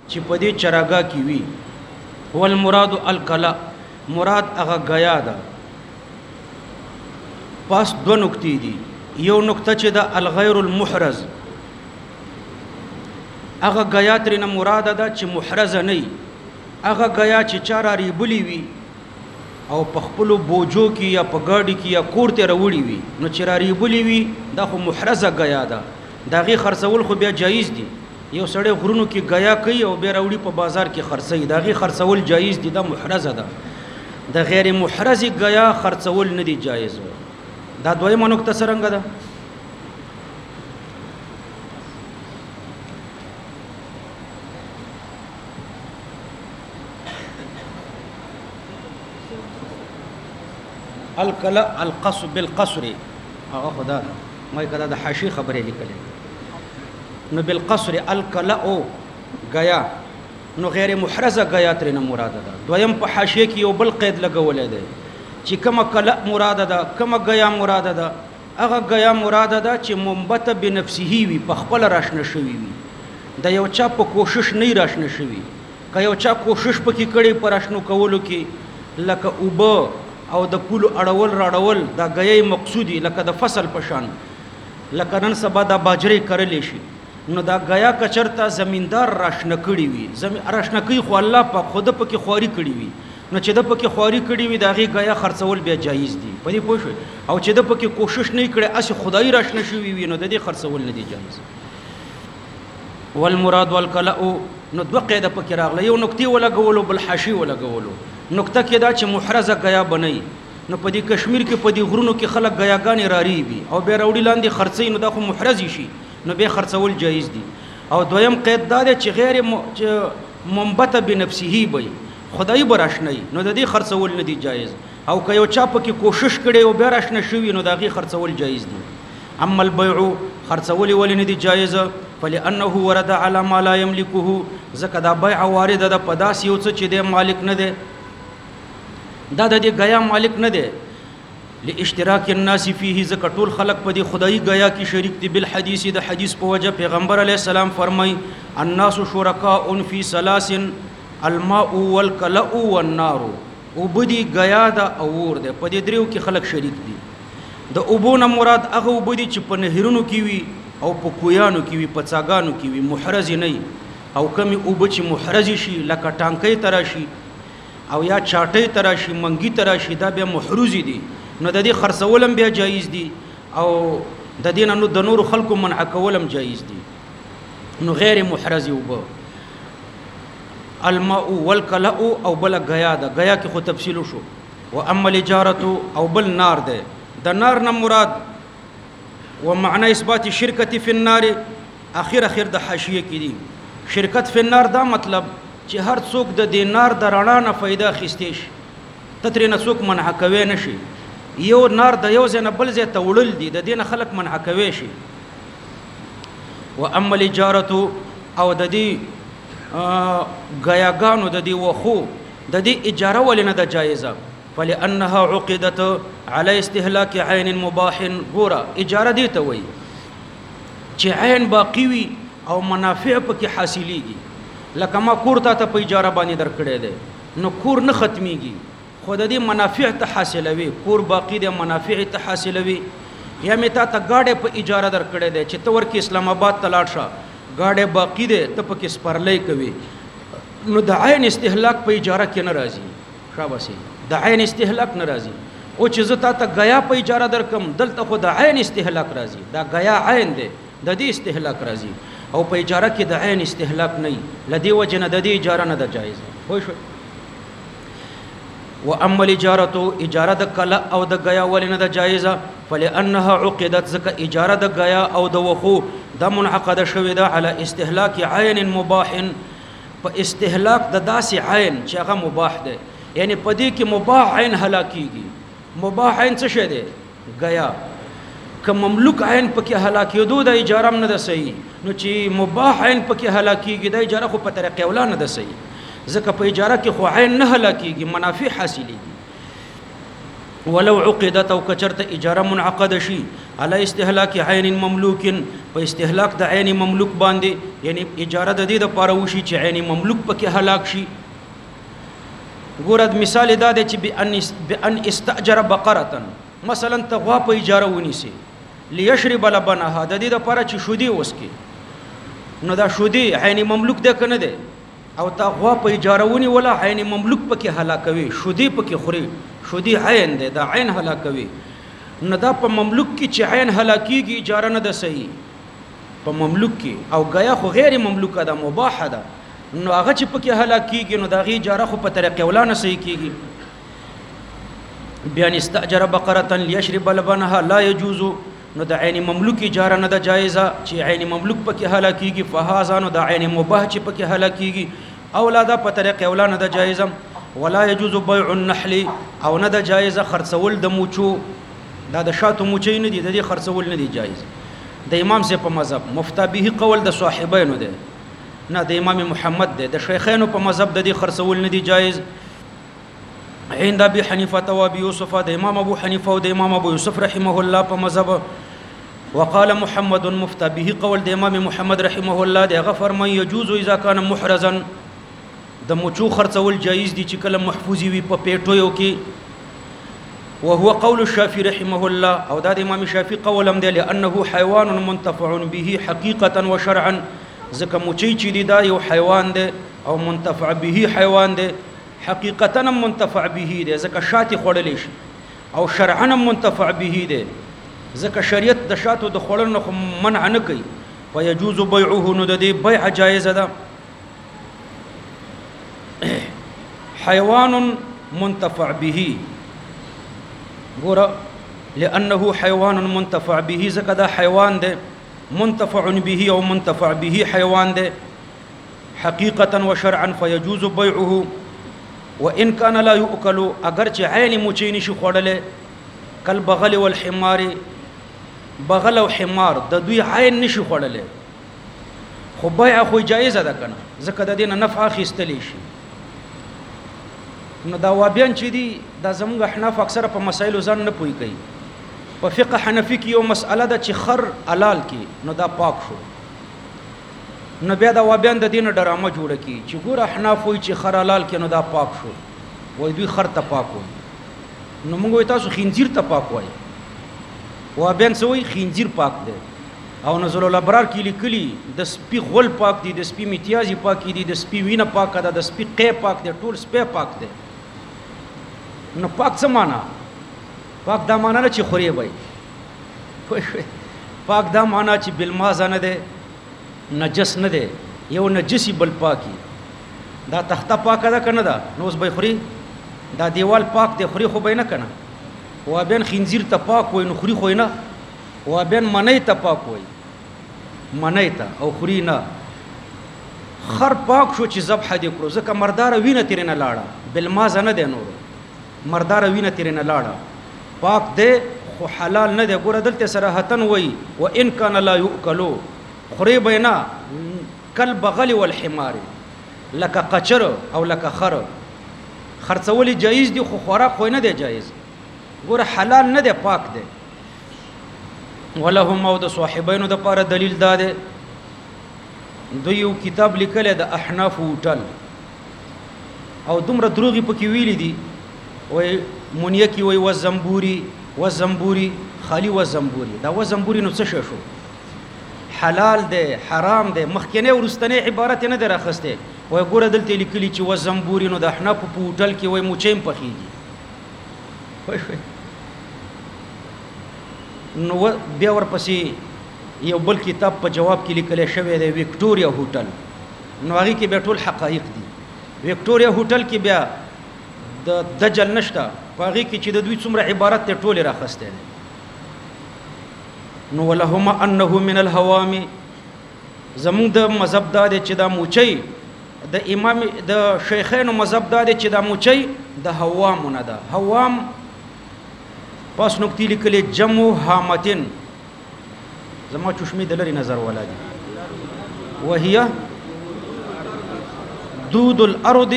چې په دې چراګا کې وي. والمراد الکلا، مراد هغه غیا ده. پس دو نکتې دي. یو نکته چې ده الغیر المحرز، هغه غیا ترنه مراد ده چې محرز نه وي، هغه غیا چې چاره ریبلی وي او په خپل بوجو کې یا په ګاډي کې یا کور ته راوړي وي، نو چې ریبلی وي دا خو محرزه غیا ده. دا غي خرڅول خو بیا جایز دي. یو سړی غرونو کې غیا کوي او بیا راوړي په بازار کې خرڅي، دا غي خرڅول جایز دي، دا محرزه ده. د غیر محرز غیا خرڅول نه دي جایز. دا دویمه نکته څرنګه ده؟ الکلا القصر بالقصر، هغه خدا ما کدا د حاشیه خبرې لیکلې. نو بالقصر الکلا او غیا، نو غیر محرزه غیا ترنه مراد ده. دویم په حاشیه کې یو بل قید لګولې ده چې کومه کلا مراد ده، کومه غیا مراد ده. هغه غیا مراد ده چې منبت بنفسه وي، په خپل راشنه شوی وي، د یو چا په کوشش نه راشنه شوی. که یو چا کوشش پکې کړي پر راشنو کولو کې، لکه اوبه او د پولو اړول راړول، دا غیا مقصودی، لکه د فصل پشان، لکه نن سبا د باجری کرلې شي، نو دا غیا کچرتا زمیندار راشنه کړي وي. راشنه کوي خو الله په خود پکې خواري کړي وي، نو چې د پکې خواري کړي وي دا غي غیا خرڅول بیا جایز دي. په دې پوه شئ. او چې د پکې کوشش نه کړي اسی خدای راشنه شوی وي، نو د دې خرڅول نه دي جایز. والمراد والکلا، نو دوه قاعده پکې راغله. یو نکته ولګولو بل حاشیه ولګولو. نکته کې دا چې محرزه غیا بنئ، نو په دې کشمیر کې په دې غرونو کې خلک غیاګانې راریبي او بیا راوړي لاندې خرڅي، نو دا خو محرز شي، نو به خرڅول جایز دي. او دویم قید دا دی چې غیر منبت بنفسه وي، خدای براشنه، نو د دې خرڅول نه دي جایز. او که یو چا پکې کوشش کړي او بیا راشنه شوی، نو دا غي خرڅول جایز دي. اما البيع خرڅول ولې نه دي جایز؟ فلانه ورد على ما لا يملكه، ځکه دا بیع وارد ده په داس یو څه چې د مالک نه دی، دا د دې غیا مالک نه دی. لاشتراک الناس فيه، ځکه ټول خلق په دې خدای غیا کې شریک دي. بالحديث، د حدیث په وجه پیغمبر علیه السلام فرمای الناس شرکاء فی ثلاث، الماء والکلا والنار. وبدي غیا دا اور ده، په دې دریو کې خلق شریک دي. د اوبونه مراد هغه وبدي چې په نهرونو کې وي او په کویانو کې وي، په څاګانو کې وي، محرز نه. او کمی اوبه چې محرز شي، لکه ټانکۍ تراشي او یا چاټۍ تراشي، منګي تراشي، دا بیا محروزي دي، نو د دې خرڅولم بیا جایز دي. او د دې نو د نور خلکو منع کولم جایز دي. نو غیر محرز اوبه الماء والکلا او بل غیا ده. غیا کې خو تفصیل شو. واما الاجاره او بل نار ده. د نار نه مراد ومعنى اثبات الشركه في النار، اخر د حاشیه کې دي شرکت فی النار، دا مطلب چې هر څوک د دینار د رڼا نه فائدہ اخیستی شي، تترې نه څوک منع کوي نشي. یو نار د یو ځای نه بل ځای ته وړل دي، د دې نه خلک منع کوي شي. واما الاجاره او د دې غیاګانو د دې وخو د دې اجاره ولې نه ده جایزه؟ فلانها عقدت على استهلاك عين مباح. ګوره اجاره دې ته وایي چې عین باقی وي او منافع پکې حاصلېږي. لکه ما کور ته په اجاره باندې درکړی دی، نو کور نه ختميږي، خو د دې منافع ته حاصلوي، کور باقی دی منافع ته حاصلوي. یا مې تا ته گاډي په اجاره درکړی دی چې ته ورکې اسلام آباد ته لاړ شه، گاډي باقی دی ته پکې سپرلۍ کوي، نو د عین استهلاک په اجاره کې نه راځي. شاباسي، د عین استهلاک نه راځي. او چې زه تا ته غیا په اجاره درکم، دلته خو د عین استهلاک راځي، دا غیا عین دی، د دې استهلاک راځي. او په اجاره کې د عین استهلاک نه، لدی وجه نه د دې اجاره نه ده جایز. خو شو. واما الاجاره، اجاره د کلا او د غیا ولې نه ده جایزه؟ فلانها عقدت، ځکه اجاره د غیا او د وخو د منعقده شوې ده على استهلاك عین مباح، په استهلاک د داسې عین چې هغه مباح ده. یعنی په دې کې مباح عین هلاکیږي. مباح عین څه شی دی؟ غیا. که مملوک عین پکې هلاکېدو د اجاره نه ده صحیح، نو چې مباح عین پکې هلاکیږي د اجاره خو په طریقې اوله نه ده صحیح، ځکه په اجاره کې خو عین نه هلاکیږي، منافع حاصلېږي. ولو عقدت، او کچرته اجاره منعقده شي علی استهلاک عین مملوک، په استهلاک د عین مملوک باندې، یعنی اجاره د دې د پاره وشي چې عین مملوک پکې هلاک شي. ګورد مثال دا دی چې بان استاجر بقره، مثلا ته غوا په اجاره ونیسي، لیشرب لبنها، د دې د پاره چې شودي وسکي، نو دا شودي عین مملوک ده کنه ده، او تا غوا په اجاره ونی ولا عین مملوک پکې هلاکوي، شودي پکې خوري، شودي عین ده، دا عین هلاکوي. نو دا په مملوک کې چې عین هلاکیږي اجاره نه ده صحیح په مملوک کې، او غیا خو غیر مملوکه ده، مباح ده، نو هغه چې پکې هلاکیږي نو دا غي اجاره خو په طریقې ولا نه صحیح کیږي. بیان استاجر بقره ليشرب لبنها لا يجوز، نو د عین مملوک اجاره نه ده جایزه چې عین مملوک پکې هلاکیږي، فهذا نو د عین مباح چې پکې هلاکیږي اولاده په طریقې ولا نه ده جایزه. ولا يجوز بيع النحل، او نه ده جایزه خرڅول د موچو، دا د شاتو موچې نه دي، د دې خرڅول نه دي جایز. د امام سے په مذهب مفتا به قول د صاحبینو ده، نه د امام محمد ده، د شیخینو په مذهب د دې خرڅول نه دي جایز. عند ابي حنيفه و ابي يوسف، د امام ابو حنیفه او د امام ابو یوسف رحمه الله په مذهب. وقال محمد مفتا به قول د امام محمد رحمه الله، د غفر من يجوز اذا كان محرزا، د موچو خرڅول جایز دي چې کله محفوظي وي په پیټویو کې. وهو قول الشافعي رحمه الله، او دا د امام شافعي قولم دی، لانه حيوان منتفع به حقيقه وشرعا، ځکه موچي چې دی دا یو حیوان دی او منتفع به حیوان دی، حقیقتا منتفع به دی ځکه شات خوړلی شي، او شرعا منتفع به دی ځکه شریعت د شاتو د خوړل نه منع نه کوي. فيجوز بيعه، نو د دې بیع جایزه ده. حیوان منتفع به، ګوره لانه حیوان منتفع به، ځکه دا حیوان دی منتفع به او منتفع به حیوان دی حقیقتا وشرعا، فيجوز بيعه وان كان لا يؤكل، اگر چې عین موچې نشي خوړلې، کل بغل والحمار، بغل او حمار د دوی عین نشي خوړلې، خو بیع خو جایزه ده کنه، ځکه د دې نه نفع اخیستلی شي. نو دا وابیان چې دي دا زموږ احناف اکثره په مسایلو ځان نه پوي کوي. په فقه حنفي کې یو مسأله ده چې خر حلال کې نو دا پاک شو، نو بیا دا وابیان د دین ډرامه جوړه کی چې ګور احناف وایي چې خر حلال کې نو دا پاک شو، وای دوی خر ته پاک وای، نو موږ وایو تاسو خنزیر ته پاک وای. وابیان څه وایي؟ خنزیر پاک دی. او نزل الابرار کې لیکلي د سپي غول پاک دي، د سپي میتیازي پاک دي، د سپي وینه پاک ده، د سپي قی پاک دی، ټول سپي پاک دی. نو پاک څه معنا؟ پاک دا معنا نه چې خوري وای، پاک دا معنا چې بالمازه نه ده، نجس نه ده، یو نجسی بل پاکی. دا تخته پاکه ده کنه ده، نو اوس به خوري؟ دا دیوال پاک دی، خوري خو به نه کنه. وابین خنزیر ته پاک وای نو خوري خو نه، وابین منی ته پاک وای، منی ته او خوري نه. خر پاک شو چې ذبح دې کړو، ځکه مردار وینه تیرې نه لاړه، بالمازه نه ده، نور مردار وینه تیرې نه لاړه، پاک دی خو حلال نه دی. ګوره دلته صراحتن وای وان کان لا یؤکلو، خوري به نه، کل بغل والحمار، لکه قچر او لکه خر خرڅول جایز دي، خو خوراک خو نه دی جایز. ګوره حلال نه دی، پاک دی. ولهم او د صاحبینو د پاره دلیل دا دی، دوی یو کتاب لیکل د احناف هوټل، او دومره دروغي پکې ویلي دي، وای مونیه کې وای وزنبوري خالی وزنبوري، دا وزنبوري نو څه شو؟ حلال دی حرام دی، مخکنه ورستنه عبارت نه درخسته. وای ګوره دلته لیکلي چې وزنبوري، نو د احناف په هوټل کې وای موچیم پخېږي. نو بیا ورپسې یو بل کتاب په جواب کې لیکل شوی دی وکټوریا هوټل، نو هغه کې به ټول حقایق دي. وکټوریا هوټل کې بیا د دجل نشته، په هغه کې چې د دوی څومره عبارت ته ټول راخسته دي. نو ولهما انه من الهوام، زموږ د مذهب دا دی چې دا موچي، د امام د شیخینو مذهب دا دی چې دا موچي د هوامونه ده. هوام پس نکتی لیکلی جمع هامتن، زما چشمی دلری نظر والا دی، وهي دود الارض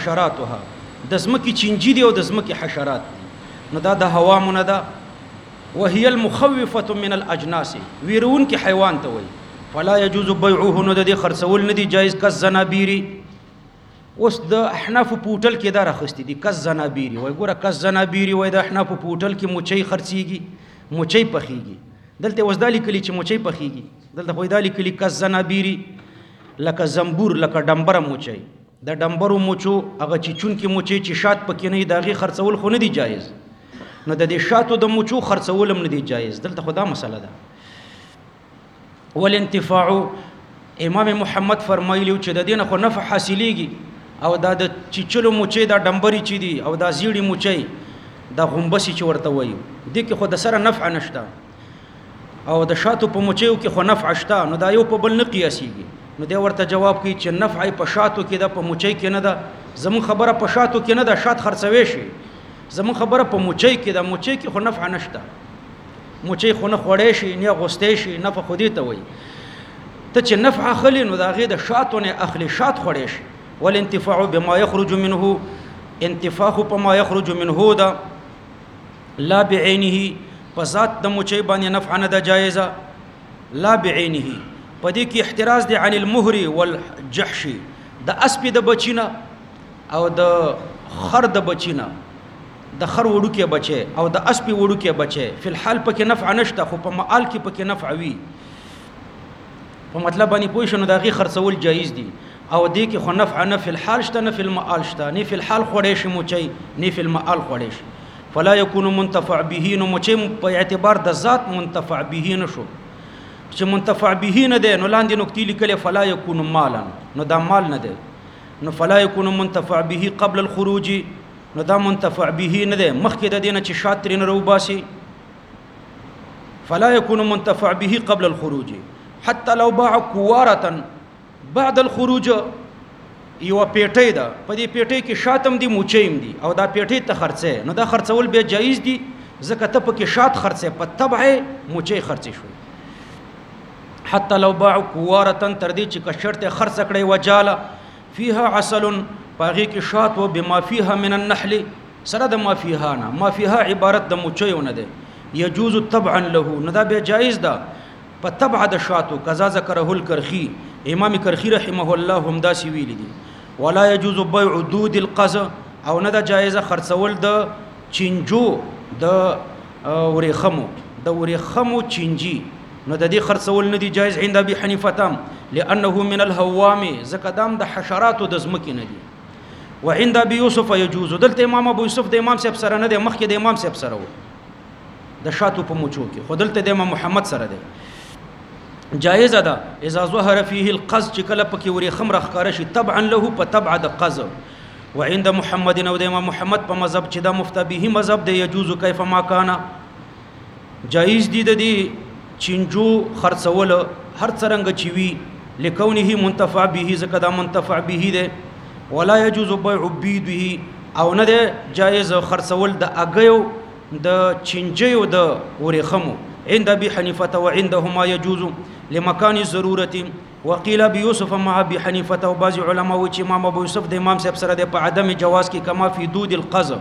وحشراتها، د زمکی چنجی دی او د زمکی حشرات دی. نو دا د هوامونه ده. وهي المخوفه من الاجناس ويرون کې حیوان ته وای فلا يجوز بيعه نو د دې خرڅول نه دی جایز کز زنابيري اوس د احناف پوټل کې دا راخستی دي کز زنابيري وای ګوره کز زنابيري وای د احناف پوټل کې موچي خرڅيږي موچي پخيږي دلته وزدالي کلی چې موچي پخيږي دلته خو دالي کلی کز زنابيري لکه زنبور لکه ډمبره موچي د ډمبرو موچو هغه چې چون کې موچي چې شات پکې نه داغي خرڅول خو نه دی جایز نو د دې شاتو د موچو خرڅول هم نه دی جایز دلته خدا مسله ده والانتفاع امام محمد فرمایلی چې د دینه خو نفع حاصلېږي او دا د چچلو موچي دا ډمبري چي دي او دا زیړی موچي دا غومبسي چې ورته وایي د کې خو د سره نفع نشته او د شاتو په موچيو کې خو نفع شته نو دا یو په بل نه قیاسيږي نو دی ورته جواب کوي چې نفع په شاتو کې د په موچي کې نه ده زمون خبره په شاتو کې نه ده شات خرڅوي شي زمون خبره په موچي کې ده موچي کې خو نفع نشته موچي خو نه خوړې شي نه غوستې شي نفع خو دې ته وایي ته چې نفع اخلي نو دا غي د شاتو نه اخلي شات خوړې شي والانتفاع بما يخرج منه انتفاع په ما يخرج منه ده لا بعينه فذات د موچي باندې نفع نه ده جایزه لا بعينه پدې کې احتراز دی عن المهر والجحش د اسب د بچینا او د خر د بچینا د خر وړو کې بچي او د اسب وړو کې بچي فل حال پکې نفع نشته خو په مال کې پکې نفع وي په مطلب باندې پوه شنو دغه خرڅول جایز دي او دې کې خو نفع نه فل حال شته نه فل مال شته نه فل حال خوړې شي موچي نه فل مال خوړې شي فلا يكون منتفع به نو موچي په اعتبار د ذات منتفع به نشو چې منتفع به نه ده نو لاندې نکتې لیکلې فلا يكون مالا نو دا مال نه ده نو فلا يكون منتفع به قبل الخروج نو دا منتفع به نه ده مخکې د دینه چې شاطر نه روباسي فلا يكون منتفع به قبل الخروج حتى لو باع كوارة بعد الخروج یو پیټې ده په دې پیټې کې شاتم دي موچیم دي او دا پیټې ته خرڅه نو دا خرڅول به جایز دي ځکه ته په کې شات خرڅه په تبع موچي خرڅې شوی حتى لو باعوا كوارة تردي چې کشرته خرڅ کړي وجاله فيها عسل باغي کې شات و بما فيها من النحل سره د ما فيها نه ما فيها عبارت د موچيونه ده يجوز طبعا له ندا به جائز ده په تبع د شاتو قضا ذکره الکرخي امام کرخي رحمه الله هم دا سی ویل دي ولا يجوز بيع دود القز او ندا جائزه خرڅول د چنجو د وريخمو د وريخمو چنجي نو د دې خرڅول نه دي جایز عند ابي حنیفه تام لانه من الهوام زکدام د حشرات د زمکې نه دي وعند ابي يوسف يجوز دلته امام ابو يوسف د امام صاحب سره نه دی مخکې د امام صاحب سره و د شاتو په موچو کې خودلته د امام محمد سره دی جایز ده اذا ظهر فيه القز چې کله پکې وري خمر خکاره شي طبعا له په تبع د قز وعند محمد او د امام محمد په مذهب چې د مفتبه مذهب دی يجوز كيف ما كان جایز دي د دې چنجو خرڅول هر څرنګه چی وی لکونه منتفع به زکه دا منتفع به ده ولا يجوز بيع بيده او نه ده جایز خرڅول د اګیو د چنجیو د ورخمو عند ابي حنيفه وعندهما يجوز لمكان الضروره وقيل بيوسف مع ابي حنيفه وبعض علماء و چې امام ابو يوسف د امام صاحب سره د په عدم جواز کې کما فی دود القز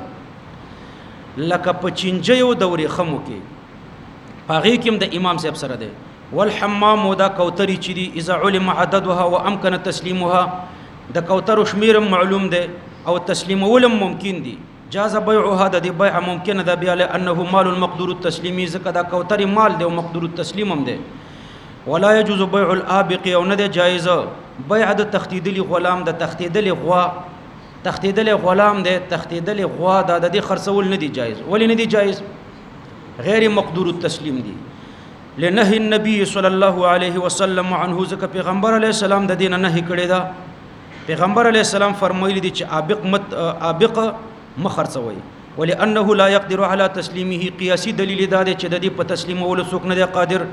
لکه په چنجیو د ورخمو کې هغه کوم د امام صاحب سره دی والحمام دا کوتري چې دي اذا علم عددها وامكن تسليمها د کوتر شمیر معلوم دی او تسلیمول ممکن دي جاز بيعها د بيع ممکن ده بیا لانه مال المقدور التسليمي زکه دا کوتر مال دی او مقدور التسلیم هم دی ولا يجوز بيع الابق او نه جایز بيع د تختیدلی غلام د تختیدلی غوا تختیدلی غلام دی تختیدلی غوا د خرڅول نه دی جایز ولی نه دی جایز غیر مقدور التسلیم دي لنهي النبي صلى الله عليه وسلم عنه ذکر پیغمبر علیه السلام د دین نه کړی دا پیغمبر علیه السلام فرمایلی دي چې ابق مخرڅوي ولانه لا يقدر على تسليمه قياسي دلیل دا دی چې د دې په تسلیمولو څوک نه دی قادر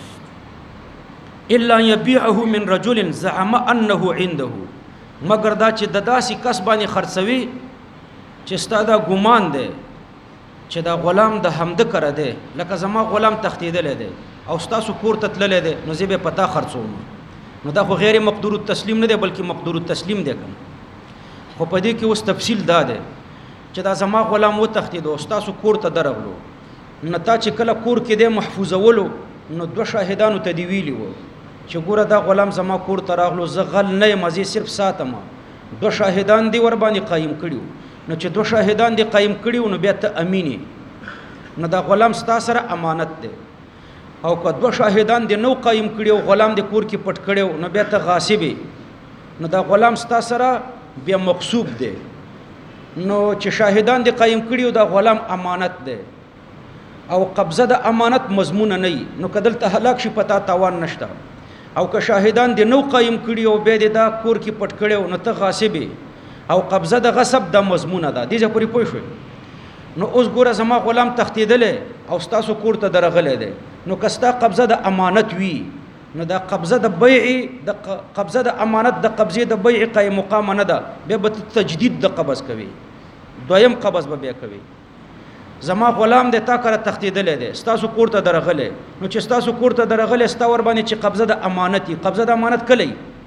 الا يبيعه من رجل زعم انه عنده مگر دا چې د داسې کس باندې خرڅوي چې ستاده ګمان دی چې دا غلام د حمد کړه دی لکه زما غلام تختیدل دی او ستاسو کور ته تللی دی نو زه به پتا خرڅوم نو دا خو غیر مقدور التسلیم نه دی بلکې مقدور التسلیم دی کوم خو په دې کې اوس تفصیل دا دی چې دا زما غلام و تختید او ستاسو کور ته درغلو نو تا چې کله کور کې د محفوظولو نو دوه شاهدانو ته دی ویلی وو چې ګوره دا غلام زما کور ته راغلو زه غل نه یم زه صرف ساتم دوه شاهدان دی ور باندې قایم کړیو نو چې دوه شاهدان دی قایم کړیو نو بیا ته امینی نو دا غلام ستا سره امانت دی او که دوه شاهدان دی نو قایم کړیو غلام دی کور کې پټ کړیو نو بیا ته غاصب نو دا غلام ستا سره بیا مقصوب دی نو چې شاهدان دی قایم کړیو دا غلام امانت دی او قبضه د امانت مضمون نه نو کدل ته هلاک شي پتا تاوان نشته او که شاهدان دی نو قایم کړي او به دا کور کې پټ کړي نو ته غاصب او قبضه د غصب د مضمون ده دې ځپوري پوه شو نو اوس ګوره زما غلام تختیدل او ستاسو کور ته درغله ده نو کستا قبضه د امانت وی نو دا قبضه د بیع د قبضه د امانت د قبضه د بیع قائم مقام نه ده به تجدید د قبض کوي دویم قبض به بیا کوي زما غلام د تا کړه تختیدل دي ستاسو کور ته درغله نو چې ستاسو کور ته درغله ستا ور باندې چې قبضه د امانتي قبضه د امانت کلی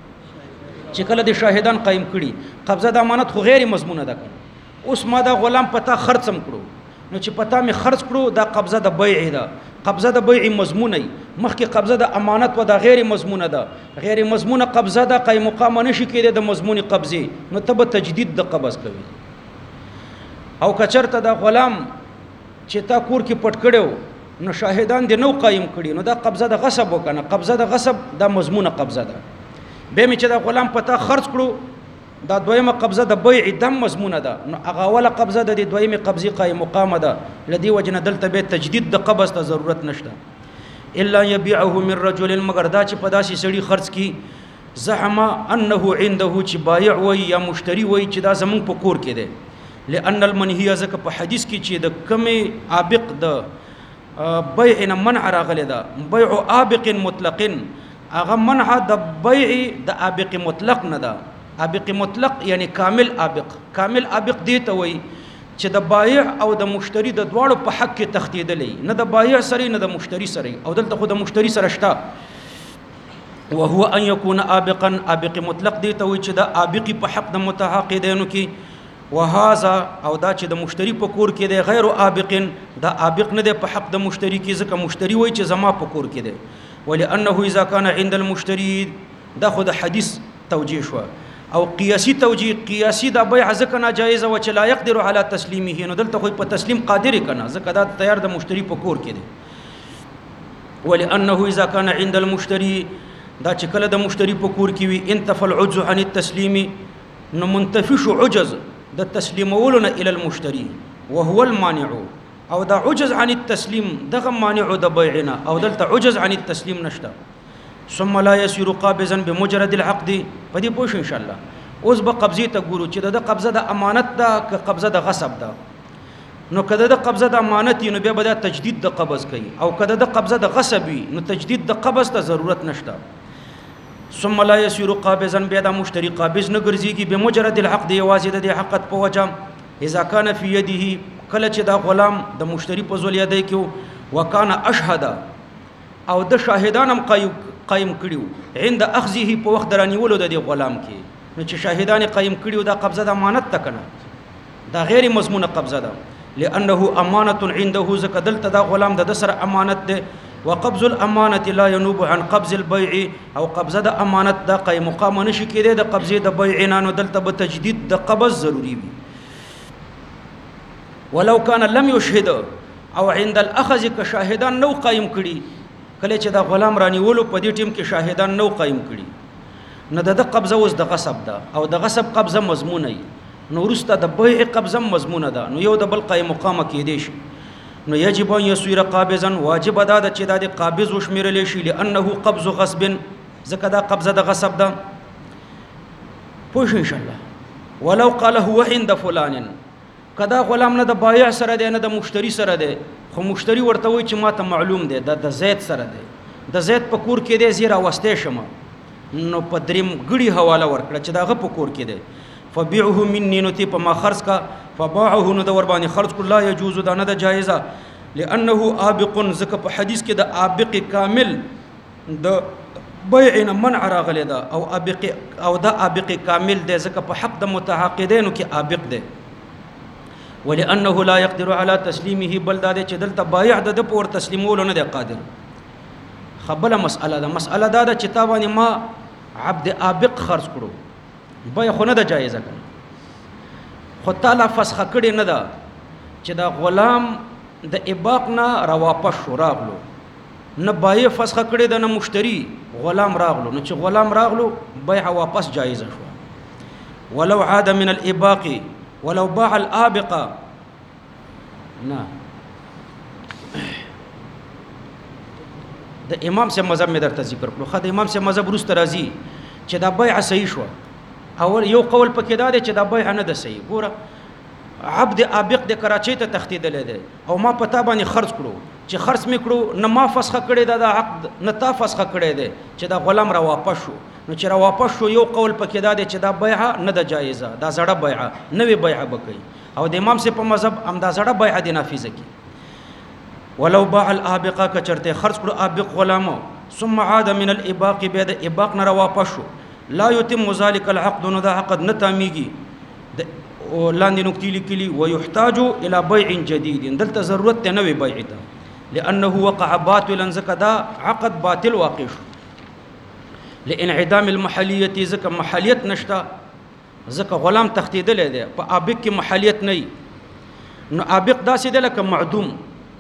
چې کله د شاهدان قائم کړي قبضه د امانت خو غیر مضمونه ده اوس ما دا غلام پتا خرڅم کړو نو چې پتا می خرڅ کړو دا قبضه د بیع ده قبضه د بیع مضمونه مخکې قبضه د امانت و دا غیر مضمونه ده غیر مضمونه قبضه د قائم مقام نشي کېده د مضمون قبضه نو تب تجدید د قبض کوي او کچرته دا غلام چې تا کور کې پټ کړو نو شاهدان دی نو قایم کړي نو دا قبضه د غصب وکنه قبضه د غصب دا مضمونه قبضه ده به می چې دا غلام پتا خرڅ کړو دا دویمه قبضه د بیع دم مضمونه ده نو هغه اوله قبضه د دویمه قبضه قایم مقام ده لدی وجنه دلته به تجدید د قبض ته ضرورت نشته الا يبيعه من رجل مگر دا چې پداسي سړي خرڅ کی زعم انه عنده چې بایع وي یا مشتری وي چې دا زمون په کور کې ده لأن المنهي ذکر په حدیث کې چې د کمی عابق د بیع نه منع راغلی ده بیع عابق مطلق هغه منع د بیع د عابق مطلق نه ده عابق مطلق یعنی کامل عابق دی ته وای چې د بایع او د مشتری د دواړو په حق کې تختیدلې نه د بایع سره نه د مشتری سره او دلته خو د مشتری سره شته وهو ان يكون عابقا عابق مطلق دی ته وای چې د عابق په حق د متعاقدینو کې وهذا او دا چې د مشتری په کور کې دی غیر عابق دا عابق نه دی په حق د مشتری کې ځکه مشتری وای چې زما په کور کې دی ولانه اذا كان عند المشتري دا خو د حدیث توجیه شو او قیاسی توجیه قیاسی دا بیع ځکه ناجایز او چې لا يقدر على تسلیمه نو دلته خو په تسلیم قادر کنه ځکه دا تیار د مشتری په کور کې دی ولانه اذا كان عند المشتري دا چې کله د مشتری په کور کې وي انتفى العجز عن التسلیم نو منتفی شو عجز د تسلیمولنا الى المشتري وهو المانع او دا عجز عن التسلیم دغه مانع د بیعنا او دلته عجز عن التسلیم نشته ثم لا يصير قابضا بمجرد العقد پدې پوښ ان شاء الله اوس به قبضه ته ګورو چې د قبضه د امانت ده که قبضه د غصب ده نو کده د قبضه د امانت نو بیا به تجدید د قبض کوي او کده د قبضه د غصب نو تجدید د قبض ته ضرورت نشته ثم لا يصير قابضا بیا د مشتری قابض نه ګرځيږي بمجرد العقد یوازې د حقت په وجه اذا كان في يده کله چې دا غلام د مشتری په ذل یادای کې وکانه اشهد او د شاهدان هم قائم کړیو عند اخذه په وخت درانیولو د غلام کې نو چې شاهدان قائم کړیو دا قبضه د امانت تکنه دا غیر مضمونه قبضه ده لانه امانه عنده زکدل دا غلام د سر امانت ده وقبض الامانه لا ينوب عن قبض البيع او قبضه د امانت د قائم مقام نشي کېده د قبضه د بيع نه دلته به تجدید د قبض ضروری وي ولو كان لم يشهد او عند الاخذ كشاهدان نو قائم کړي کله چې دا غلام رانیولو په دې ټیم کې شاهدان نو قائم کړي نه د قبضه اوس د غصب ده او د غصب قبضه مضمونه نو ورسته د بيع قبضه مضمونه ده نو یو د بل قائم مقام کې دی شي نو یجب ان يصير قابضا واجب ادا د چې د قابض وشمیرل شي لانه قبض غصب زکه دا قبضه د غصب ده پوښ ان شاء الله ولو قال هو عند فلان کدا غلام نه د بایع سره دی نه د مشتری سره دی خو مشتری ورته وای چې ما ته معلوم دی د زید سره دی د زید په کور کې دی زیرا واستې شمه نو په دریم غړي حواله ورکړه چې داغه په کور کې دی فبيعه مني نو تی په ما خرڅ کا فباعه نو د ور باندې خرڅ کړه لا يجوز دا نه د جایزه لانه عابق زکه په حدیث کې د عابق کامل د بيع منع راغلی دا او عابق او د عابق کامل دی زکه په حق د متعاقدینو کې عابق دی ولانه لا يقدر على تسلیمه بل دا چې دلته بایع د پور تسلیمولو نه دی قادر. خبله مسأله دا چې تا باندې ما عبد آبق خرج کړو بیا خو نه ده جایزه کړه، خو تعالی فسخه کړې نه ده چې دا غلام د اباق نه را واپس شو راغلو، نه بایع فسخه کړې ده نه مشتری، غلام راغلو، نو چې غلام راغلو بیع واپس جایزه شو. ولو عاد من الاباق ولو باع الآبق نه د امام سے مذهب مې درته ذکر کړو. خو د امام سے مذهب وروسته راځي چې دا بیع صحیح شو. اول یو قول پکې دا دی چې دا بیع نه ده صحیح. ګوره عبد آبق د کراچۍ ته تښتېدلی دی او ما په تا باندې خرڅ کړو، چې خرڅ مې کړو نه ما فسخه کړې ده دا عقد نه تا فسخه کړی دی چې دا غلام را واپس شو. نو چې را واپس شو یو قول پکې دا دی چې دا بیعه نه ده جایزه، دا زړه بیعه نوې بیعه به کوي، او د امام سے په مذهب همدا زړه بیعه دی نافظه کړي. ولو باع الآبقه که چرته خرڅ کړو آبق غلامو ثم عاد من الاباق بیا د اباق نه را واپس شو لا يتم ذلك العقد، نو دا عقد نه تامیږي. لاندې نکتې لیکلي ويحتاج الى بيع جديد، دلته ضرورت ته نوې بیع ته، لانه وقع باطلا ځکه دا عقد باطل واقع شو. لانعدام المحليه ځکه محلیت نشته، ځکه غلام تښتېدلی دی په آبق کې محلیت نه وي، نو آبق داسې دی لکه معدوم.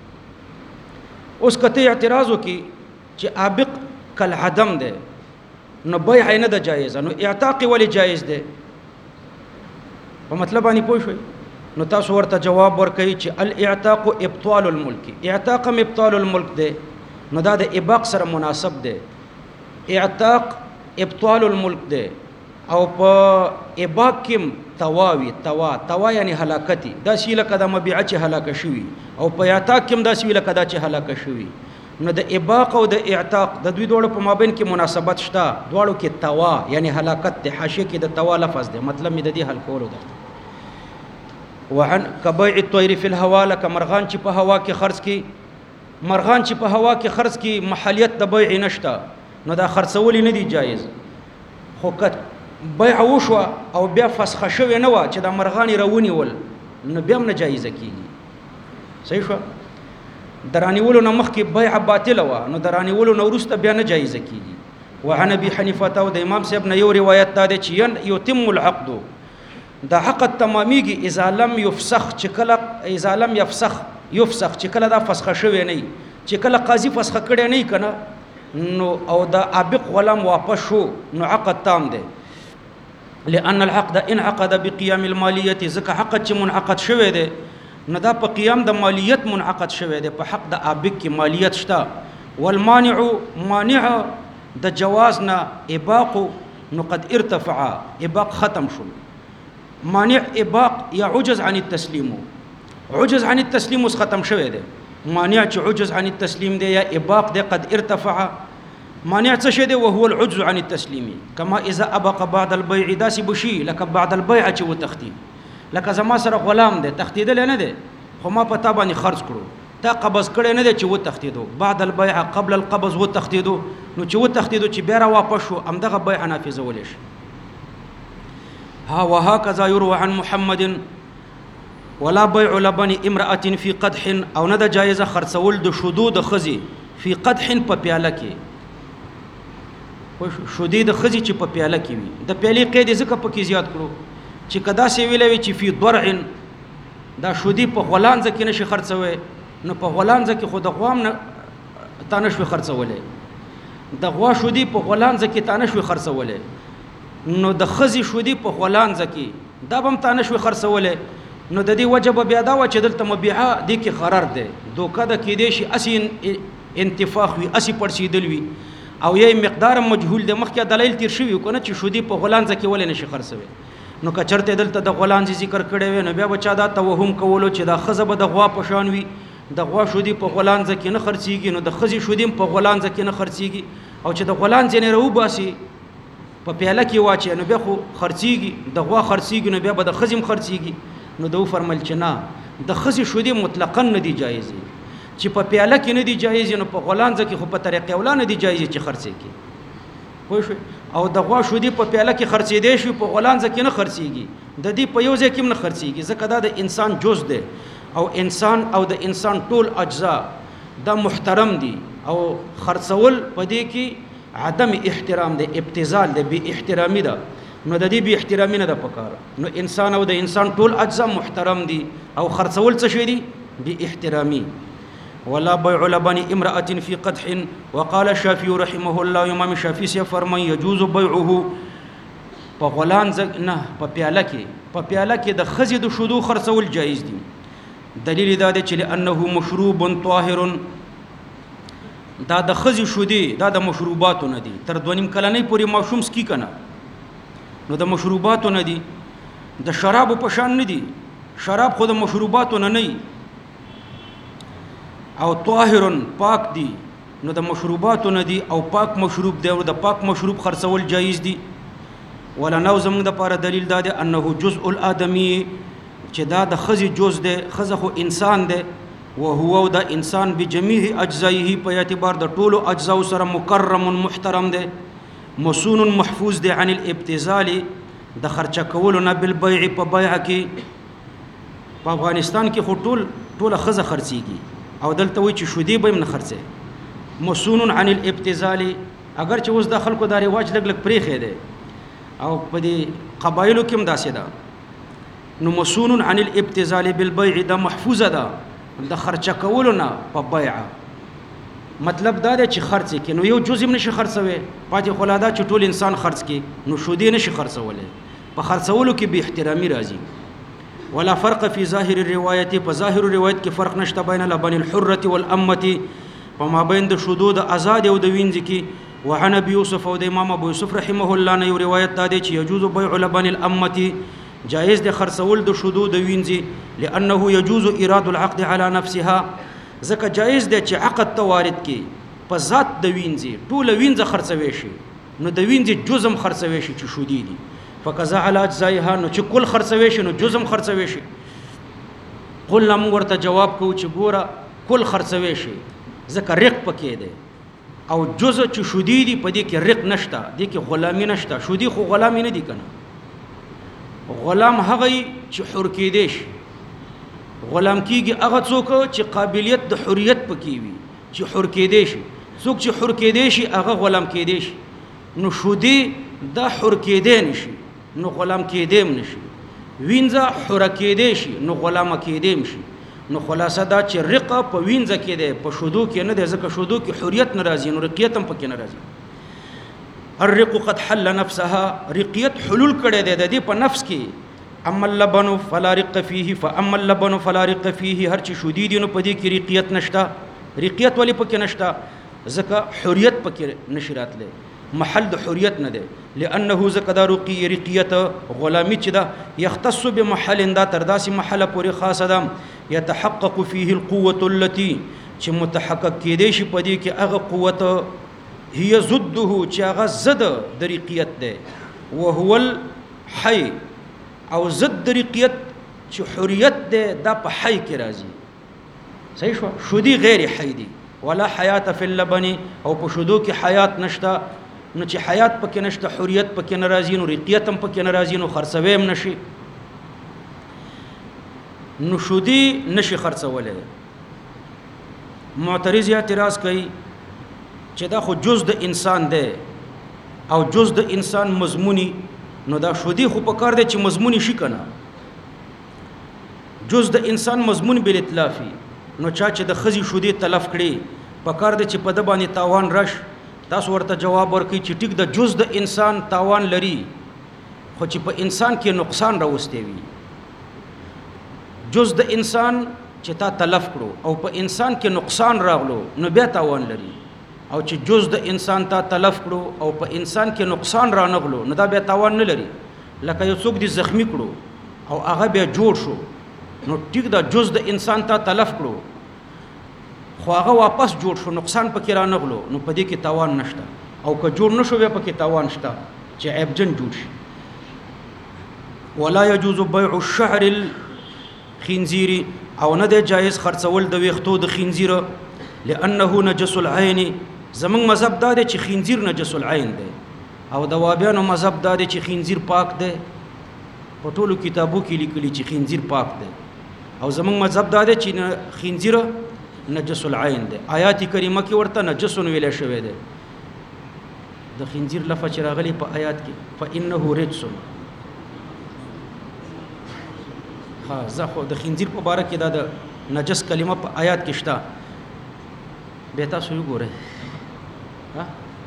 اوس کته اعتراض وکړي چې آبق کالعدم دی نو بیع نه ده جایزه، نو اعتاق ولې جایز دی؟ په مطلب باندې پوه شئ؟ نو تاسو ورته جواب ورکوي چې الاعتاق ابطال الملک، اعتاق هم ابطال الملک دی، نو دا د اباق سره مناسب دی. اعتاق ابطال الملک دی او په اباق کې تواوی توا یعنی هلاکتی، دا شی لکه د مبيعه چې هلاک شوی، او په اعتاق کې دا شی لکه دا چې هلاک شوی. نو د اباق او د اعتاق د دوی دوړو په مابین کې مناسبت شته، دواړو کې توا یعنی هلاکت ته، حاشیه کې د توا لفظ دی، مطلب می د دې حل کولو ده. وعن کبيع الطير في الهواء، لك مرغان چې په هوا کې خرڅ کی، مرغان چې په هوا کې خرڅ کی محلیت د بیع نشته، نو دا خرڅول نه دی جایز. خو کته بیع وشو او بیا فسخه شوی نه و چې دا مرغان راونی ول، نو بیا هم نه جایزه کیږي. صحیح شو؟ درانیولو نه مخکې بیع باطله و، نو درانیولو نه وروسته بیا نه جایزه کیږي. وعن ابي حنیفه او د امام صاحب نه یو روایت دا دی چې یتم العقد، دا عقد تمامیږي اذا لم يفسخ، چې کله اذا لم يفسخ چې کله دا فسخه شوی نه، چې کله قاضي فسخه کړی نه کنه، نو او دا آبق غلام واپس شو، نو عقد تام دی. لأن العقد انعقد بقيام المالية، ځکه عقد چې منعقد شوی دی نو دا په قیام د مالیت منعقد شوی دی، په حق د آبق کې مالیت شته. والمانع مانع د جواز نه اباق، نو قد ارتفع، اباق ختم شو. مانع اباق یا عجز عن التسلیم، عجز عن التسلیم اوس ختم شوی دی. مانع چې عجز عن التسلیم دی یا اباق دی قد ارتفع. مانع څه شی دی؟ وهو العجز عن التسلیم، كما اذا ابق بعد البيع، داسې بشي لکه بعد البيع چې وتختی، لکه زما سره غلام دی تښتېدلی نه دی، خو ما په تا باندې خرڅ کړو، تا قبض کړی نه دی چې وتښتېدو، بعد البيع قبل القبض وتښتېدو، نو چې وتښتېدو چې بیا را واپس شو همدغه بیع نافظولی شي. ها وهكذا يروى عن محمد ولا بيع لبن امرأة في قدح، او نه د جایزه خرڅول د شودو د ښځې فی قدح په پیاله کې، شودې د ښځې چې په پیاله کې وي، د پیالې قید یې ځکه پکې زیات کړو چې که داسې ویلی وي چې فی ضرع، دا شودې په غولانځه کې نشي خرڅوی، نو په غولانځه کې خو د غوا هم تا نشوي خرڅولی، د غوا شودې په غولانځه کې تا نشوي خرڅولی، نو د ښځې شودې په غولانځه کې دا به هم تا نشوي خرڅولی. نو د دې وجه به بیا دا وه چې دلته مبيعه دې کې غرر دی، دوکه د کېدی شي اسې انتفاخ وي، اسې پړسېدل وي، او یې مقدار مجهول دی، مخکې دلایل تیر شوي که نه چې شودې په غولانځه کې ولې نشي خرڅوی. نو که چرته دلته د غولانځې ذکر کړی وی نو بیا به چا دا توهم کولو چې دا ښځه به د غوا په شان وي، د غوا شودې په غولانځه کې نه خرڅېږي، نو د ښځې شودې هم په غولانځه کې نه خرڅېږي، او چې د غولانځې نه راوباسي په پیاله کې واچي نو بیا خو خرڅېږي، د غوا خرڅېږي نو بیا به د ښځې هم خرڅېږي. نو ده وفرمیل چې نه، د ښځې شودې مطلقا نه دي جایزې، چې په پیاله کې نه دي جایزې، نو په غولانځه کې خو په طریقې اولا نه دي جایزې چې خرڅې کړي. پوه شوې؟ او د غوا شودي په پیاله کې خرڅېدې شي په غولانځ کې نه خرڅېږي د دې په یو ځای کې نه خرڅېږي ځکه دا د انسان جز دی او انسان او د انسان ټول اجزا دا محترم دي او خرڅول په دې کې عدم احترام دی ابتذال دی بی احترامی ده نو د دې بی احترامی نه ده پکار نو انسان او د انسان ټول اجزا محترم دي او خرڅول څه شي دي بی احترامی ولا بيع لبن امرأة في قدح وقال الشافعي رحمه الله امام شافعي سے فرمای يجوز بيعه په غلان نه په پیاله کې د خزي د شودو خرڅول جایز دي دلیل دا دی چې انه مشروب طاهر دا د خزي شودي دا د مشروباتو نه دي تر 2.5 کلنۍ پورې ماشوم سکی کنه نو د مشروباتو نه دي د شراب په شان نه دي شراب خو د مشروباتو نه نه او طاهر پاک دي نو د مشروباتو نه دي او پاک مشروب دی او د پاک مشروب خرڅول جایز دي ولا نو زموږ د پاره دلیل دا دی انه جزء الادمی چې دا د خزي جز دی خزه خو انسان دی او هو د انسان بجميع اجزائه په اعتبار د ټولو اجزا سره مکرم محترم دی مصون محفوظ دی عن الابتذال د خرچه کولو نه بالبيع په بيع کې په افغانستان کې خو ټول خزه خرڅيږي او دلته وی چې شودي به نه خرڅه مصون عن الابتذال اگر چې اوس د خلکو دا رواج لګ پریخې ده او په دې قبایلو کې هم داسې ده نو مصون عن الابتذال بالبيع دا محفوظه ده د خرچه کولو نه په بيع مطلب دا دی چې خرڅ کې نو یو جزء نشي خرڅوي پاتې خلادا چې ټول انسان خرڅ کې نو شودي نشي خرڅولې په خرڅولو کې به احترامي راځي ولا فرق في ظاهر الروايه فظاهر الروايه کې فرق نشته بین لبن الحره والامه فما بین د شذود آزاد او د وینځ کې وعن ابي يوسف او د امام ابو يوسف رحمه الله نه روایت دا دی چې يجوز بيع لبن الامه جائز د خرڅول د شذود د وینځ لانه يجوز ايراد العقد على نفسها ځکه جائز دی چې عقد توارد کې په ذات د وینځ ټول وینځ خرڅوي شي نو د وینځ جزم خرڅوي شي چې شودي دي فقزا على اجزائها نو چې کل خرڅوي شي نو جزم خرڅوي شي قلنا موږ ورته جواب کوو چې ګوره کل خرڅوي شي ځکه رق پکې دی او جزء چې شودي دي په دې کې رق نشته دې کې غلامي نشته شودي خو غلامي نه دي کنه غلام هغه چې حر کېدی شي غلام کېږي هغه څوک چې قابلیت د حریت پکې وي چې حر کېدی شي څوک چې حر کېدی شي هغه غلام کېدی شي نو شودي دا حر کېدی نشي نو غلام کېدیم نشي وینځه حر کېدی شي نو غلام کېدیم شي نو خلاصه دا چې رقه په وینځه کې ده په شودو کې نه ده ځکه شودو کې حریت ناراضي نو رقیت هم پکې ناراضي الرق قد حل نفسها رقیت حلول کړي ده د دې په نفس کې اما اللبن فلا رق فيه فاما اللبن فلا رق فيه هر چې شودي دي نو په دې کې رقیت نشته رقیت ولی پکې نشته ځکه حریت پکې نشي راتله محل د حریت نه ده لانه زکدا رقیت غلامی چې ده یختص بمحل دا تر داسې محل پورې خاصه ده يتحقق فيه القوه التي چې متحقق کېدې شي په دې کې هغه قوت هي ضده چې هغه ضد د رقیت ده وهو الحي او ضد رقیت چې حریت ده دا په حي کې راځي صحیح شو شودي غیر حي دي ولا حیات فی اللبن او په شودو کې حیات نشته نو چې حیات پکې نشته حریت پکې ناراضي نو رقیت هم پکې ناراضي نو خرڅوي هم نشي نو شودي نشي خرڅولې معترض اعتراض کوي چې دا خو جز د انسان دی او جز د انسان مضمونی نو دا شودي خو په کار دی چې مضمونی شي کنه جز د انسان مضمون بل اتلافي نو چا چې د خزي شودي تلف کړي په کار دی چې په د باندې تاوان رش تاسو ورته جواب ورکړي چې ټیک د جز د انسان تاوان لري خو چې په انسان کې نقصان راوستي وي جز د انسان چې تا تلف کړو او په انسان کې نقصان راغلو نو بیا تاوان لري او چې جز د انسان تا تلف کړو او په انسان کې نقصان رانغلو نو دا بیا تاوان نه لري لکه یو څوک دې زخمی کړو او هغه بیا جوړ شو نو ټیک دا جز د انسان تا تلف کړو خو هغه واپس جوړ شو نقصان پکې رانغلو نو په دې کې تاوان نشته او که جوړ نشو بیا پکې تاوان شته چې عیبجن جوړ شي ولا يجوز بيع الشعر الخنزير او نه دی جایز خرڅول د ویختو د خنزیر لانه نجس العين زمنګ مذهب دا دی چې خنزیر نجس العين دی او د وابیانو مذهب دا دی چې خنزیر پاک دی په ټولو کتابو کې لیکلي چې خنزیر پاک دی او زمونږ مذهب دا دی چې خنزیر نجس العین دی آیات کریمه کې ورته نجس ویل شوی دی د خنزیر لفظ چې راغلی په آیات کې فانه رجس ها زه خو د خنزیر په باره کې دا د نجس کلمه په آیات کې شته به تاسو وګورئ ها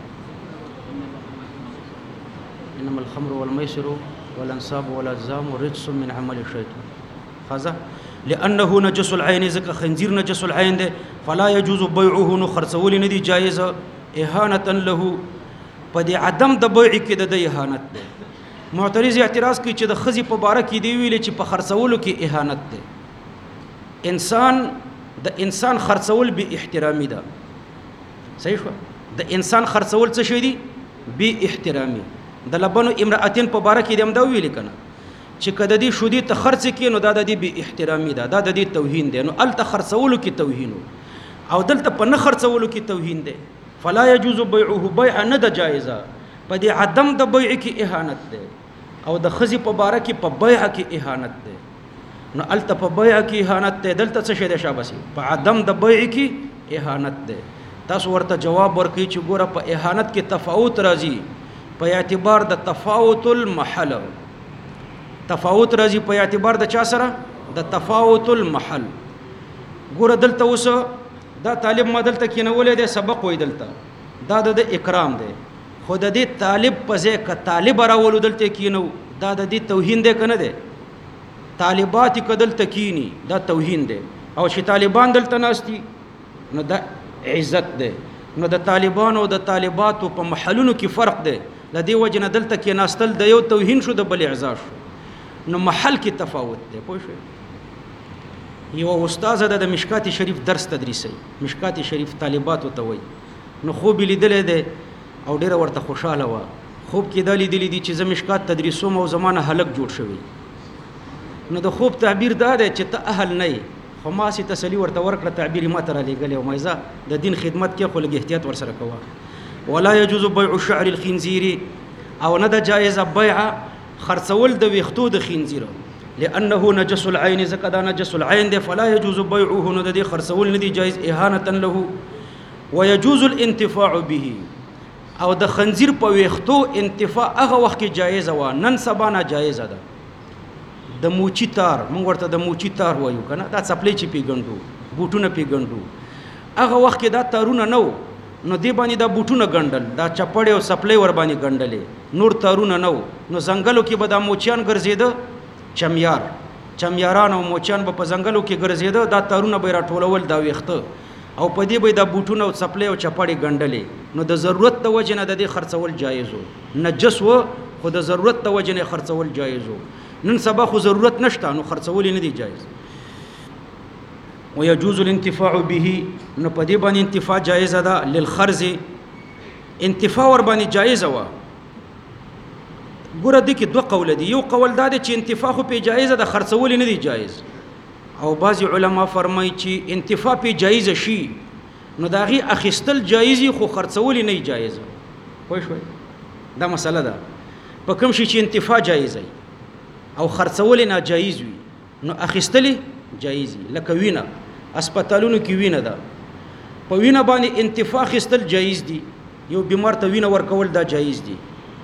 انما الخمر والميسر والانصاب والازلام رجس من عمل الشيطان خذا لانه نجس العين ذکر خنزیر نجس العين ده فلا يجوز بيعه نو خرڅول نه دي جایز اهانه له پدې عدم د بيع کې د اهانت ده معترض اعتراض کوي چې د خزي په باره کې دی ویل چې په خرڅولو کې اهانت ده انسان خرڅول به احترامي ده صحیح شو د انسان خرڅول څه شي دي به احترامي د لبنو امراتين په باره کې دم دا ویل کنه چې کده دي شودي ته خرڅ کې نو دا د دې به احترامي ده دا د دې توهین ده نو ال ته خرڅولو کې توهین او دلته په نه خرڅولو کې توهین ده فلا يجوز بيعه بيع نه د جایزه په دې عدم د بيع کې اهانت ده او د خزي په باره کې په بيع کې اهانت ده نو ال ته په بيع کې اهانت ده دلته څه شي ده شابسي په عدم د بيع کې اهانت ده تاسو ورته جواب ورکړئ چې ګوره په اهانت کې تفاوت راځي په اعتبار د تفاوت المحل تفاوت راځي په اعتبار د چا سره د تفاوت المحل ګوره دلته اوس دا طالب ما دلته کېنولې دی سبق وای دلته دا د اکرام دی خو د دې طالب په ځای که طالب راولو دلته کېنو دا د دې توهین دی که نه دی طالبات که دلته کېني دا توهین دی او چې طالبان دلته ناستي نو دا عزت دی نو د طالبانو او د طالباتو په محلونو کې فرق دی د دې وجه نه دلته کې ناستل د یو توهین شو د بل اعزاز شو نو محل کې تفاوت دی پوه شئ یو استاد د مشکات شریف درس تدریسي مشکات شریف طالباتو ته وایي نو خوب لیدلې دی او ډیره ورته خوشاله و خوب کې دا لیدلې دي چې زه مشکات تدریسوم او زمانه هلک جوړ شوی نو د خوب تعبیر دا دی چې ته اهل نه خو ما سي تسلی ورته ورکړه تعبیر ما تر لګلې او مایزه د دین خدمت کې خو لګ احتیاط ورسره کوه ولا يجوز بيع الشعر الخنزير او نه د جایز بيع خرڅول د ویختو د خنزیر لانه نجس العين زکدا نجس العين ده فلا يجوز بيعه نه د خرڅول نه دي جایز اهانه له ويجوز الانتفاع به او د خنزیر په ویختو انتفاع هغه وخت کې جایز و نن سبا نه جایز ده د موچی تار موږ ورته د موچی تار وایو کنه دا څپلې چې پیګندو بوټونه پیګندو هغه وخت کې دا تارونه نو نو دی باندې دا بوټونه ګندل دا چپړې او سپلې ور باندې ګندلې نور تارونه نو نو ځنګلو کې به دا موچیان ګرځیده چمیاران او موچیان به په ځنګلو کې ګرځیده دا تارونه به راټولول دا ویخته او په دې به دا بوټونه او سپلې او چپړې ګندلې نو د ضرورت د وجه نه د دې خرڅول جایز وو نجس و خو د ضرورت د وجه نه خرڅول جایز وو نن سبا خو ضرورت نشته نو خرڅول نه دی جایز ويجوز الانتفاع به نو په دې باندې انتفاع جایز ده للخرز انتفاع ور باندې جایز و ګوره د کې دوه قول دي یو قول دا دی چې انتفاع خو په جایز ده خرڅول نه دی جایز او بعض علما فرمایي چې انتفاع په جایز شي نو دا غي اخیستل جایزي خو خرڅول نه جایز پوه شئ دا مسله ده په کوم شي چې انتفاع جایز او خرڅول نه جایز وي نو اخیستل جایزي لکه وینه هسپتالونو کې وینه ده په وینه باندې انتفاع خستل جایز دي یو بیمار ته وینه ورکول دا جایز دي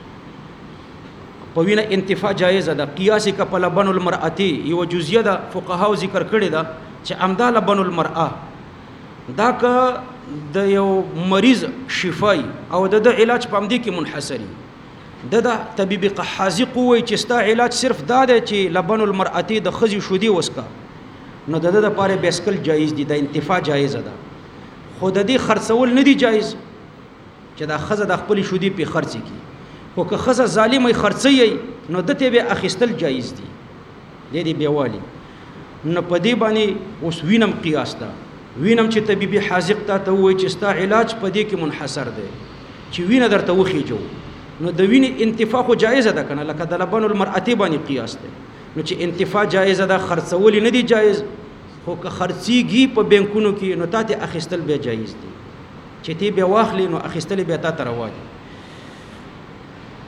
په وینه انتفاع جایز ده قیاس ک په لبن المرأه یو جزئیه ده فقهاو ذکر کړی ده چې امدا لبن المرأه دا ک د یو مریض شفای او د علاج په امدي کې منحصري د طبيب قحازي قوي چې ستا علاج صرف دا ده چې لبن المرأه د خزي شودي وسکا نو د لپاره بیسکل جایز دي د انتفاع جایز ده خو د دې خرڅول نه دي جایز چې دا خزه د خپل شودي په خرڅ کی خو که خزه ظالمي خرڅي نو دته به اخیستل جایز دي د دې بیوالي نو په دې باندې اوس وینم قیاس ده وینم چې طبيب حاذق ته وایي چې ستا علاج په دې کې منحصر ده چې وینه درته وخیجو نو د وینې انتفاع خو جایز ده کنه لکه د لبن المرأه باندې قیاس ده نو چې انتفاع جایز ده خرڅول نه دي جایز خو که خرڅيږي په بانکونو کې نو تاسو اخیستل به جایز دي چې تی به واخلې نو اخیستل به تاسو روا دي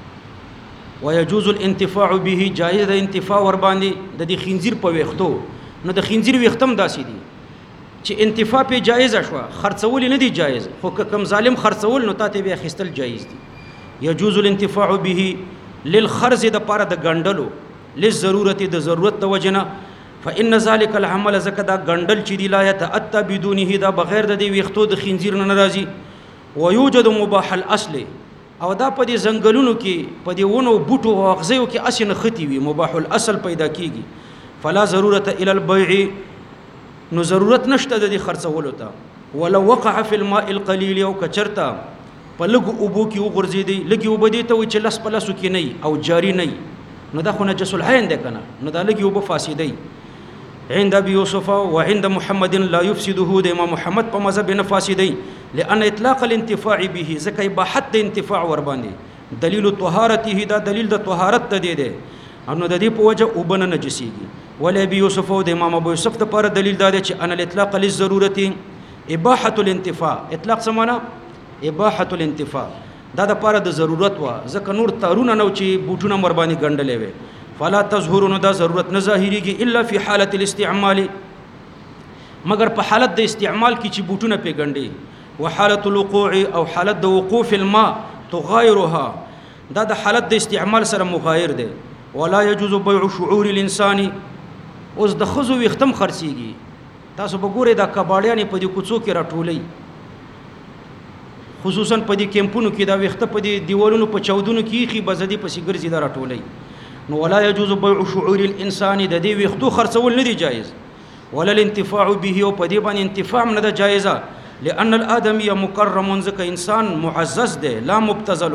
ويجوز الانتفاع به جایز د انتفاع ور باندې د دې خنزیر په ویختو نو د خنزیر ویختم داسې دي چې انتفاع په جایز شو خرڅول نه دي جایز خو کم ظالم خرڅول نو تاسو به خستل جایز دي يجوز الانتفاع به للخرز د پاره د غندلو للضرورت د ضرورت د وجنه فان ذلك العمل زکه دا غندل چې دی لا يتاتى بدونه دا بغیر د دې ویختو د خنزیر نه ناراضي ويوجد مباح الاصل او دا په دې زنګلونو کې په دې ونو بوټو او غزيو کې اسنه ختی وي مباح الاصل پیدا کیږي فلا ضرورت الى البيع نو ضرورت نشته د دې خرڅولو ته ولو وقع في الماء القليل او کچرتا په لګو اوبو کې وغورځېدي لګي اوبه دي ته وي چې لس په لسو کې نه او جاری نه نو دا خو نجس العين ده کنه نو دا لګي اوبه فاسدي عند ابي يوسف وعند محمد لا يفسده د امام محمد په مذهب نه فاسدي لان اطلاق الانتفاع به زکه اباحت انتفاع ور باندې دلیل طهارته دا دلیل د طهارت ته دی انو د دې په وجه وبنه نجسيږي ولې ابي يوسف او د امام ابو يوسف ته پر دلیل دا دی چې ان الاطلاق للضرورت اباحه الانتفاع اطلاق سمانا اباحه الانتفاع دا د پاره د ضرورت وا ځکه نور تارونه نو چې بوټونه مر باندې ګندلې وي فلا تظهرون دا ضرورت نه ظاهريږي الا في حاله الاستعمال مگر په حالت د استعمال کې چې بوټونه په ګندي وحاله الوقوع او حالت د وقوف الماء تغايرها دا د حالت د استعمال سره مغایر دی ولا يجوز بيع شعور الانسان اوس د خزو وختم خرڅيږي تاسو وګورئ دا کباړیان په دې کوڅو کې راټولي خصوصا په دې کیمپونو کې دا وخته په دې دیوالونو په چودونو کې خي بزدي په سیګر زیاده راټولي نو ولا يجوز بيع شعور الانسان د دې وختو خرڅول نه دي جایز ولا الانتفاع به او په دې باندې انتفاع نه ده جایزه لان الادمي مكرم ځکه انسان معزز دی لا مبتذل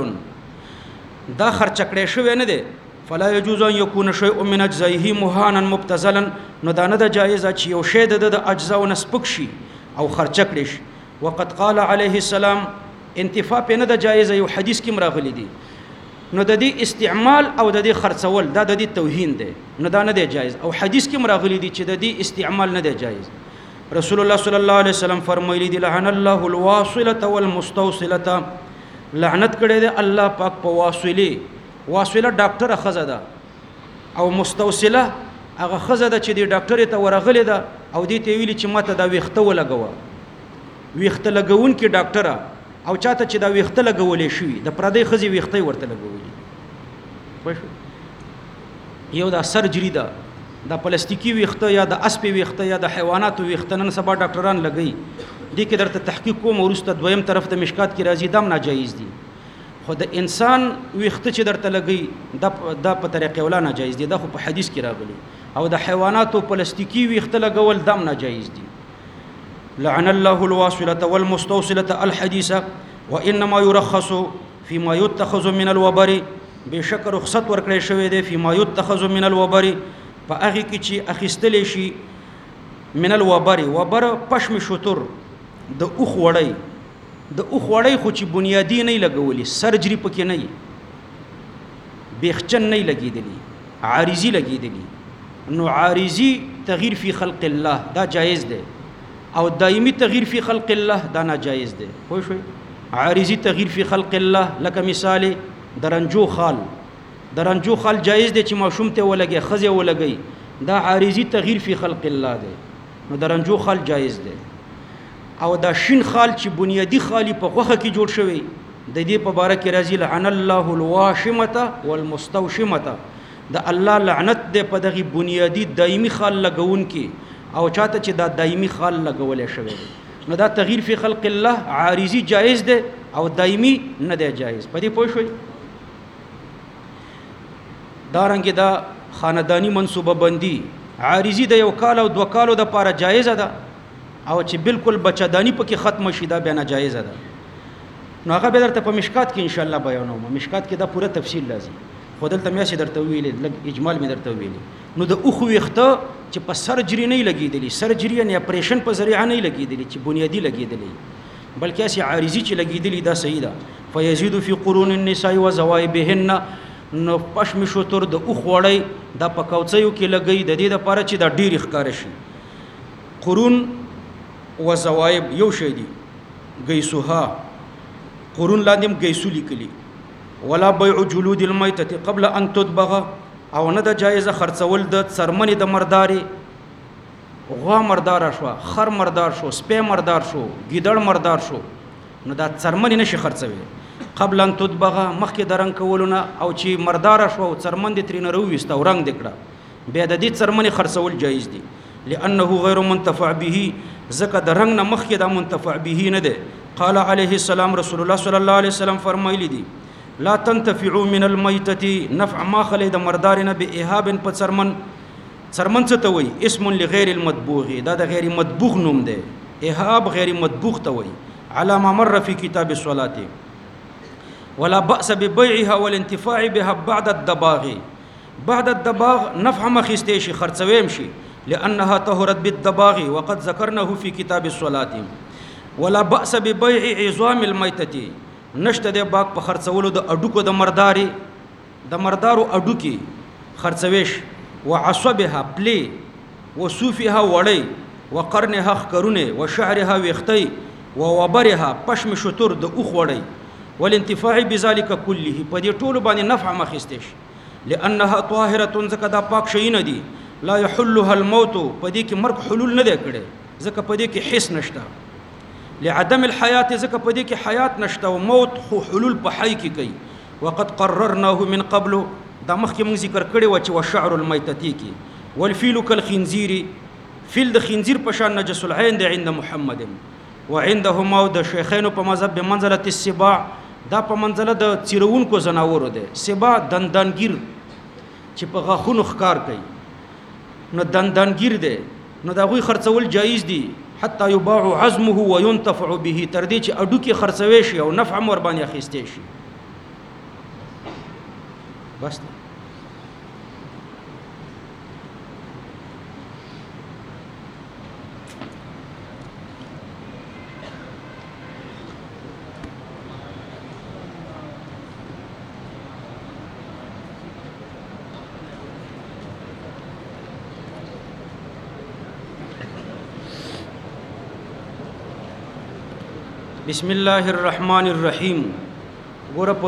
دا خرچ کړي شوی نه دی فلا يجوز ان يكون شيء من اجزائه مهانا مبتذلا نو دا نه ده جایزه چې یو شی د اجزا او نسبک شي او خرچ کړي شي وقد قال عليه السلام انتفاع په نه ده جایزه یو حدیث کې مراغلی دی نو د دې استعمال او د دې خرڅول دا د دې توهین دی نو دا نه دی جایز او حدیث کې مراغلی دی چې د دې استعمال نه دی جایز رسول الله صلی الله علیه وسلم فرمایلی دی لعن الله الواصله والمستوصله لعنت کړي دی الله پاک په واصله ډاکټر خزه ده او مستوصله هغه خزه ده چې دی ډاکټر ته ورغلی ده او دې ته ویلي چې ماته دا ویخته ولګوه ویخته لګون کې ډاکټر او چاته چې دا ویخته لګولې شوی د پردې خزي ویخته ورته لګولې پښه یو دا سرجری ده د پلاستیکی ویخته یا د اسپی ویخته یا د حیواناتو ویخته نن سبا ډاکټران لګي دي کې درته تحقیق کوم ورسته دویم طرف ته مشکات کې راځي دم ناجایز دي خو د انسان ویخته چې درته لګي د په طریقې ولا ناجایز دي دا خو په حدیث کې راغلي او د حیواناتو پلاستیکی ویخته لګول دم ناجایز دي لعن الله الواصلة والمستوصلة الحديث وإنما يرخص فيما يتخذ من الوبر بشك رخصت ورکړی شوی دی فيما يتخذ من الوبر په هغه کې چې اخیستل شي من الوبر وبر پشم شتر د اوخ وړی خو چې بنیادی نه لګولي سرجری پکې نه بیخچن نه لګیدلی عارضی لګیدلی نو عارضی تغییر فی خلق الله دا جایز دی او دایمی تغییر فی خلق الله دا ناجایز دی خو شوي عارضی تغییر فی خلق الله لکه مثال درنجو خال جایز دی چې ماشوم ته ولګي خزه ولګي دا عارضی تغییر فی خلق الله دی نو درنجو خال جایز دی او دا شین خال چې بنیادی خالی په غوخه کې جوړ شوی د دې په باره کې راځي لعن الله الواشمه والمستوشمه دا الله لعنت دی په دغه بنیادی دایمی خال لګون کې او چاته چې دا دایمی خال لګولې شوی نو دا تغییر فی خلق الله عارضی جایز دی او دایمی نه دی جایز په دې پوه شئ دارنګه دا خاندانی منصوبه بندي عارضی د یو کال او دو کالو د پاره جایز ده او چې بالکل بچدانی پکې ختم شي دا بیا ناجایز ده نو هغه به درته په مشکات کې ان شاء الله بیانوم مشکات کې دا پوره تفصیل لازم خودل تم یې درته ویلې لګ اجمال می درته ویلې نو د اوخ ویخته چې په سرجری نه لګیدلی سرجری نه اپریشن په ذریعہ نه لګیدلی چې بنیادی لګیدلی بلکې اسی عارضی چې لګیدلی دا صحیح ده فیزيد فی قرون النساء وزوایبهن نو پشم شتر د اوخ وړی دا په کوڅیو کې لګی د دې لپاره چې دا ډیر ښکار شي قرون وزوایب یو شی دی گیسوها قرون لاندې گیسو لیکلی ولا بيع جلود المیتة قبل ان تدبغ او نه د جایزه خرڅول د څرمنې د مرداري. غوا مردار شو، خر مردار شو، سپی مردار شو، ګیدړ مردار شو، نو دا څرمنې نشي خرڅوي قبل ان تدبغ مخکې د رنګ کولونه، او چې مردار شو څرمن دې ترې نه راوویسته او رنګ دې کړه بیا د دې څرمنې خرڅول جایز دي. لانه غیر منتفع به ځکه د رنګ نه مخکې دا منتفع به نه دی. قال علیه السلام رسول الله صلی الله علیه وسلم فرمایلی دي لا تنتفعوا من المیتة نفع ما خلی د مردار نه بإهاب په څرمن. څرمن څه ته وایي؟ اسم لغیر المطبوغ، دا د غیر مطبوغ نوم دی. إهاب غیر مطبوغ ته وایي. على ما مر في كتاب الصلاة ولا بأس ببيعها والانتفاع بها بعد الدباغ. بعد الدباغ نفع مخسته شي خرڅویم شي لأنها طهرت بالدباغ وقد ذكرناه في كتاب الصلاة. ولا بأس ببيع عظام الميتة نشته د باغ په خرڅولو د اډوکو د مرداري، د مردارو اډوکی خرڅويش. وعصبها پلی وصوفها وړی وقرنها خکرونه وشعرها ويختي ووبرها پشم شتور د اوخ وړی. والانتفاع بذلك كله په دې ټولو باندې نفع مخستش لانها طاهره زکه دا پاک شي نه دي. لا يحلها الموت په دې کې مرګ حلول نه دی کړي زکه په دې کې حس نشته. لعدم الحیات زکه په دې کې حیات نشته او موت خو حلول په حی کې کوي. وقد قررناه من قبل دا مخکې موږ ذکر کړی و چې وشعر المیتتی کې والفیل کالخنزیر فیل د خنزیر په شان نجس العین دی عند محمد وعندهما د شیخینو په مذهب به منزله السباع دا په منزله د چیرونکو زناورو دی. سباع دندانگیر چې په غاخونو ښکار کوي نو دندانگیر دی، نو دا غوی خرڅول جایز دي حتی یباع عظمه وينتفع به تر دې چې اډو کې خرڅوي شي او نفع مور باندې اخیستې شي. بس ده. بسم الله الرحمن الرحیم. ګوره